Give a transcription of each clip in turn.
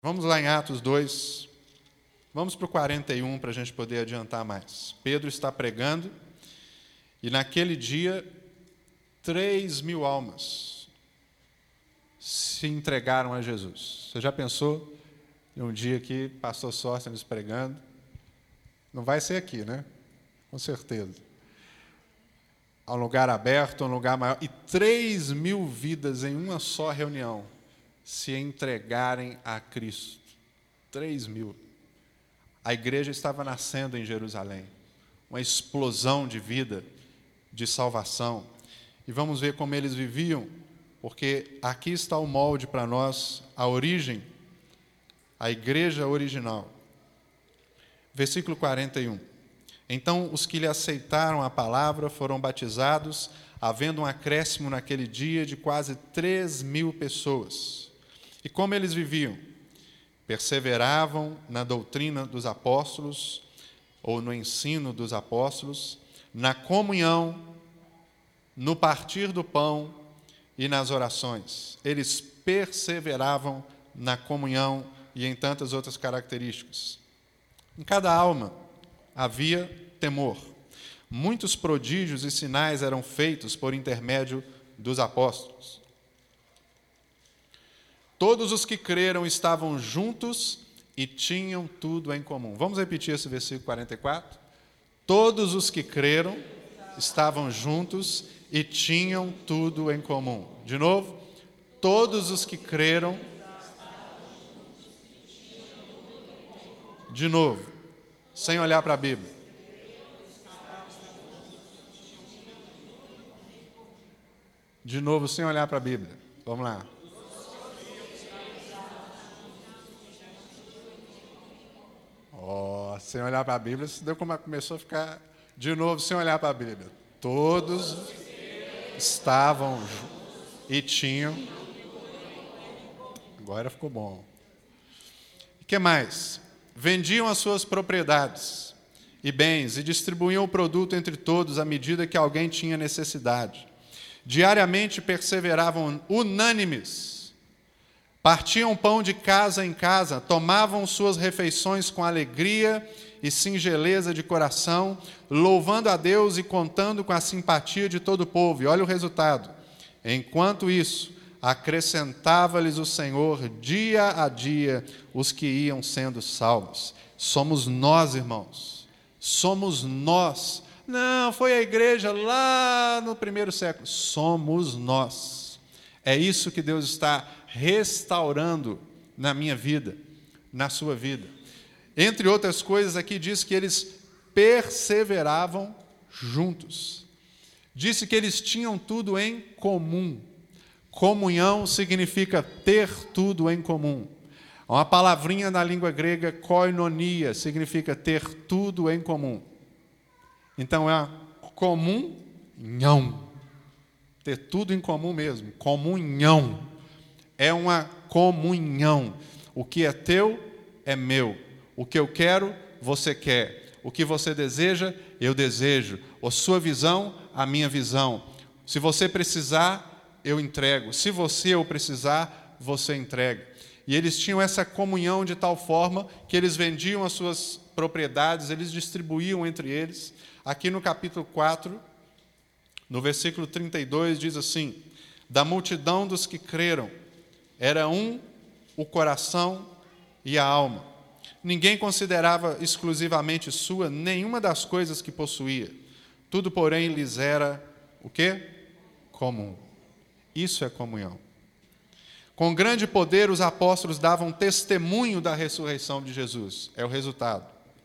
Vamos lá em Atos 2, vamos para o 41 para a gente poder adiantar mais. Pedro está pregando e naquele dia 3.000 almas se entregaram a Jesus. Você já pensou em um dia que pastor Sóstenes pregando? Não vai ser aqui, né? Com certeza. A um lugar aberto, a um lugar maior, e 3.000 vidas em uma só reunião se entregarem a Cristo. 3.000. A igreja estava nascendo em Jerusalém. Uma explosão de vida, de salvação. E vamos ver como eles viviam, porque aqui está o molde para nós, a origem, a igreja original. Versículo 41. Então, os que lhe aceitaram a palavra foram batizados, havendo um acréscimo naquele dia de quase 3.000 pessoas. E como eles viviam? Perseveravam na doutrina dos apóstolos, ou no ensino dos apóstolos, na comunhão, no partir do pão e nas orações. Eles perseveravam na comunhão e em tantas outras características. Em cada alma havia temor. Muitos prodígios e sinais eram feitos por intermédio dos apóstolos. Todos os que creram estavam juntos e tinham tudo em comum. Vamos repetir esse versículo 44? Todos os que creram estavam juntos e tinham tudo em comum. De novo, todos os que creram. De novo, sem olhar para a Bíblia. De novo, sem olhar para a Bíblia. Vamos lá. Sem olhar para a Bíblia, isso deu como começou a ficar de novo sem olhar para a Bíblia. Todos estavam juntos e tinham. Agora ficou bom. O que mais? Vendiam as suas propriedades e bens e distribuíam o produto entre todos à medida que alguém tinha necessidade. Diariamente perseveravam unânimes. Partiam pão de casa em casa, tomavam suas refeições com alegria e singeleza de coração, louvando a Deus e contando com a simpatia de todo o povo. E olha o resultado. Enquanto isso, acrescentava-lhes o Senhor dia a dia os que iam sendo salvos. Somos nós, irmãos. Somos nós. Não, foi a igreja lá no primeiro século. Somos nós. É isso que Deus está restaurando na minha vida, na sua vida. Entre outras coisas, aqui diz que eles perseveravam juntos. Disse que eles tinham tudo em comum. Comunhão significa ter tudo em comum. Uma palavrinha na língua grega, koinonia, significa ter tudo em comum. Então é comunhão. Ter tudo em comum mesmo, comunhão. É uma comunhão. O que é teu é meu. O que eu quero, você quer. O que você deseja, eu desejo. A sua visão, a minha visão. Se você precisar, eu entrego. Se eu precisar, você entrega. E eles tinham essa comunhão de tal forma que eles vendiam as suas propriedades, eles distribuíam entre eles. Aqui no capítulo 4, no versículo 32, diz assim: da multidão dos que creram, era um o coração e a alma. Ninguém considerava exclusivamente sua nenhuma das coisas que possuía. Tudo, porém, lhes era o quê? Comum. Isso é comunhão. Com grande poder, os apóstolos davam testemunho da ressurreição de Jesus. É o resultado.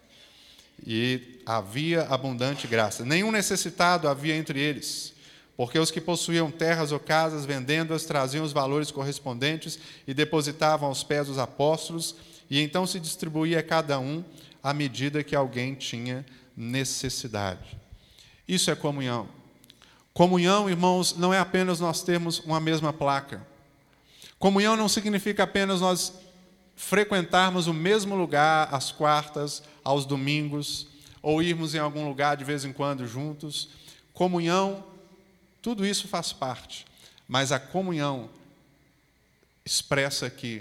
E havia abundante graça. Nenhum necessitado havia entre eles, porque os que possuíam terras ou casas, vendendo-as, traziam os valores correspondentes e depositavam aos pés dos apóstolos, e então se distribuía a cada um à medida que alguém tinha necessidade. Isso é comunhão. Comunhão, irmãos, não é apenas nós termos uma mesma placa. Comunhão não significa apenas nós frequentarmos o mesmo lugar às quartas, aos domingos, ou irmos em algum lugar de vez em quando juntos. Comunhão, tudo isso faz parte, mas a comunhão expressa aqui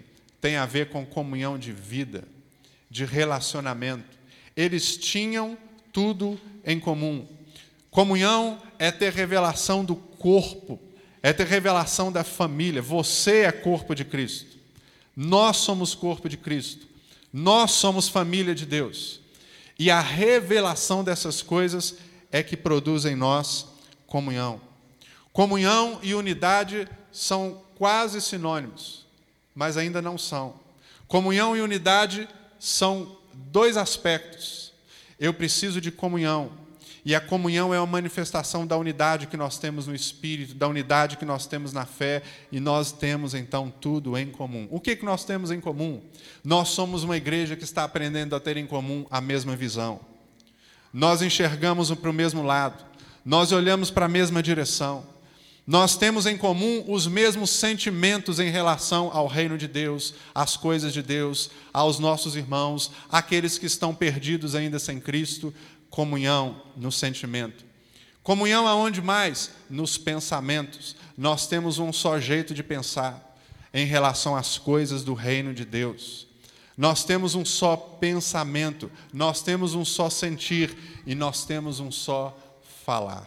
tem a ver com comunhão de vida, de relacionamento. Eles tinham tudo em comum. Comunhão é ter revelação do corpo, é ter revelação da família. Você é corpo de Cristo. Nós somos corpo de Cristo. Nós somos família de Deus. E a revelação dessas coisas é que produz em nós comunhão. Comunhão e unidade são quase sinônimos, mas ainda não são. Comunhão e unidade são dois aspectos. Eu preciso de comunhão, e a comunhão é uma manifestação da unidade que nós temos no Espírito, da unidade que nós temos na fé, e nós temos então tudo em comum. O que nós temos em comum? Nós somos uma igreja que está aprendendo a ter em comum a mesma visão. Nós enxergamos para o mesmo lado, nós olhamos para a mesma direção. Nós temos em comum os mesmos sentimentos em relação ao reino de Deus, às coisas de Deus, aos nossos irmãos, àqueles que estão perdidos ainda sem Cristo. Comunhão no sentimento. Comunhão aonde mais? Nos pensamentos. Nós temos um só jeito de pensar em relação às coisas do reino de Deus. Nós temos um só pensamento, nós temos um só sentir e nós temos um só falar.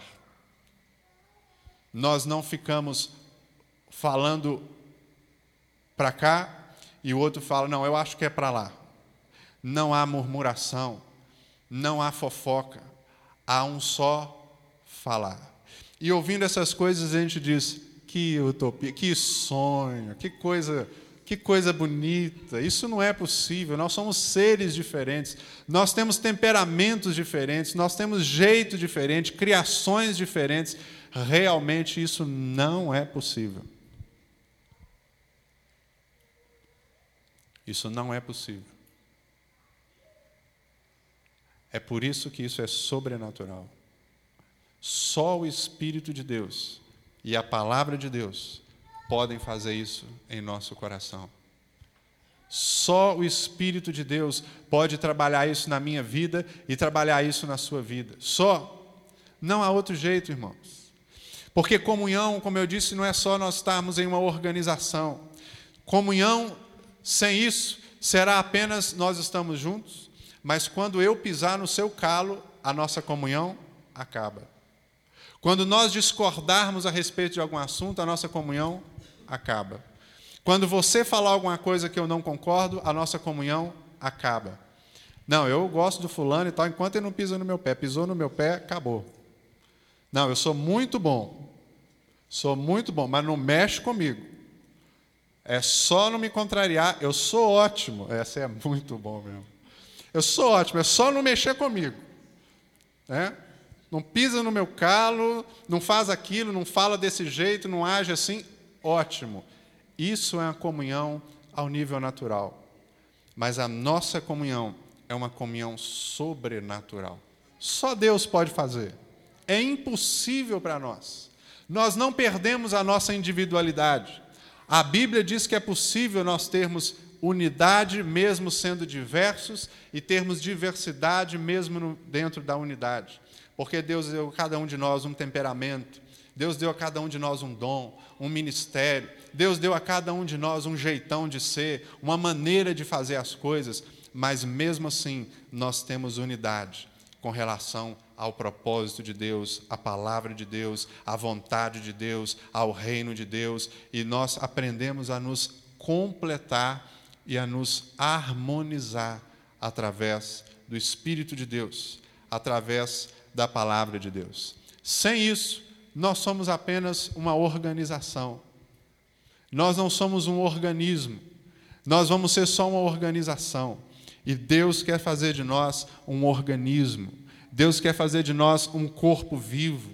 Nós não ficamos falando para cá e o outro fala, não, eu acho que é para lá. Não há murmuração, não há fofoca, há um só falar. E ouvindo essas coisas a gente diz, que utopia, que sonho, que coisa bonita, isso não é possível, nós somos seres diferentes, nós temos temperamentos diferentes, nós temos jeito diferente, criações diferentes. Realmente isso não é possível. Isso não é possível. É por isso que isso é sobrenatural. Só o Espírito de Deus e a Palavra de Deus podem fazer isso em nosso coração. Só o Espírito de Deus pode trabalhar isso na minha vida e trabalhar isso na sua vida. Só. Não há outro jeito, irmãos. Porque comunhão, como eu disse, não é só nós estarmos em uma organização. Comunhão, sem isso, será apenas nós estamos juntos, mas quando eu pisar no seu calo, a nossa comunhão acaba. Quando nós discordarmos a respeito de algum assunto, a nossa comunhão acaba. Quando você falar alguma coisa que eu não concordo, a nossa comunhão acaba. Não, eu gosto do fulano e tal, enquanto ele não pisa no meu pé. Pisou no meu pé, acabou. Não, eu sou muito bom, mas não mexe comigo. É só não me contrariar, eu sou ótimo. Essa é muito bom mesmo. Eu sou ótimo, é só não mexer comigo. Não pisa no meu calo, não faz aquilo, não fala desse jeito, não age assim, ótimo. Isso é uma comunhão ao nível natural. Mas a nossa comunhão é uma comunhão sobrenatural. Só Deus pode fazer. É impossível para nós. Nós não perdemos a nossa individualidade. A Bíblia diz que é possível nós termos unidade, mesmo sendo diversos, e termos diversidade, mesmo dentro da unidade. Porque Deus deu a cada um de nós um temperamento, Deus deu a cada um de nós um dom, um ministério, Deus deu a cada um de nós um jeitão de ser, uma maneira de fazer as coisas, mas mesmo assim nós temos unidade com relação ao propósito de Deus, à palavra de Deus, à vontade de Deus, ao reino de Deus, e nós aprendemos a nos completar e a nos harmonizar através do Espírito de Deus, através da palavra de Deus. Sem isso, nós somos apenas uma organização. Nós não somos um organismo. Nós vamos ser só uma organização. E Deus quer fazer de nós um organismo. Deus quer fazer de nós um corpo vivo.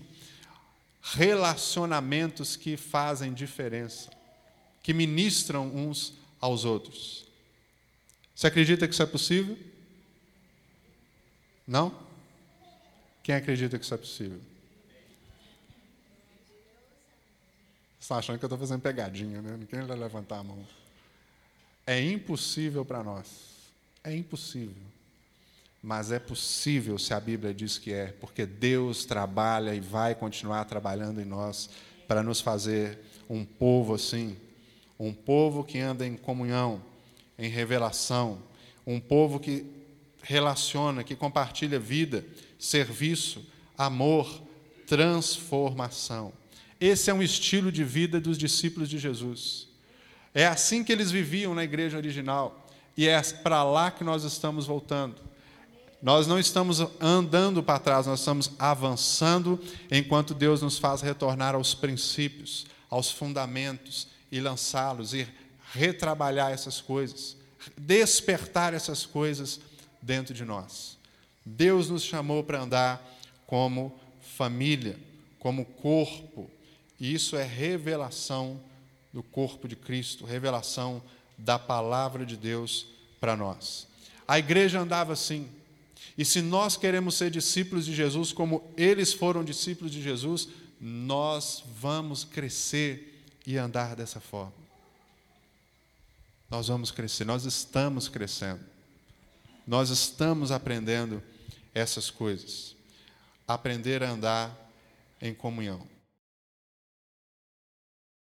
Relacionamentos que fazem diferença, que ministram uns aos outros. Você acredita que isso é possível? Não? Quem acredita que isso é possível? Você está achando que eu estou fazendo pegadinha, né? Ninguém vai levantar a mão. É impossível para nós. É impossível. Mas é possível se a Bíblia diz que é, porque Deus trabalha e vai continuar trabalhando em nós para nos fazer um povo assim, um povo que anda em comunhão, em revelação, um povo que relaciona, que compartilha vida, serviço, amor, transformação. Esse é um estilo de vida dos discípulos de Jesus. É assim que eles viviam na igreja original, e é para lá que nós estamos voltando. Nós não estamos andando para trás, nós estamos avançando enquanto Deus nos faz retornar aos princípios, aos fundamentos e lançá-los e retrabalhar essas coisas, despertar essas coisas dentro de nós. Deus nos chamou para andar como família, como corpo, e isso é revelação do corpo de Cristo, revelação da palavra de Deus para nós. A igreja andava assim. E se nós queremos ser discípulos de Jesus como eles foram discípulos de Jesus, nós vamos crescer e andar dessa forma. Nós vamos crescer, nós estamos crescendo. Nós estamos aprendendo essas coisas. Aprender a andar em comunhão.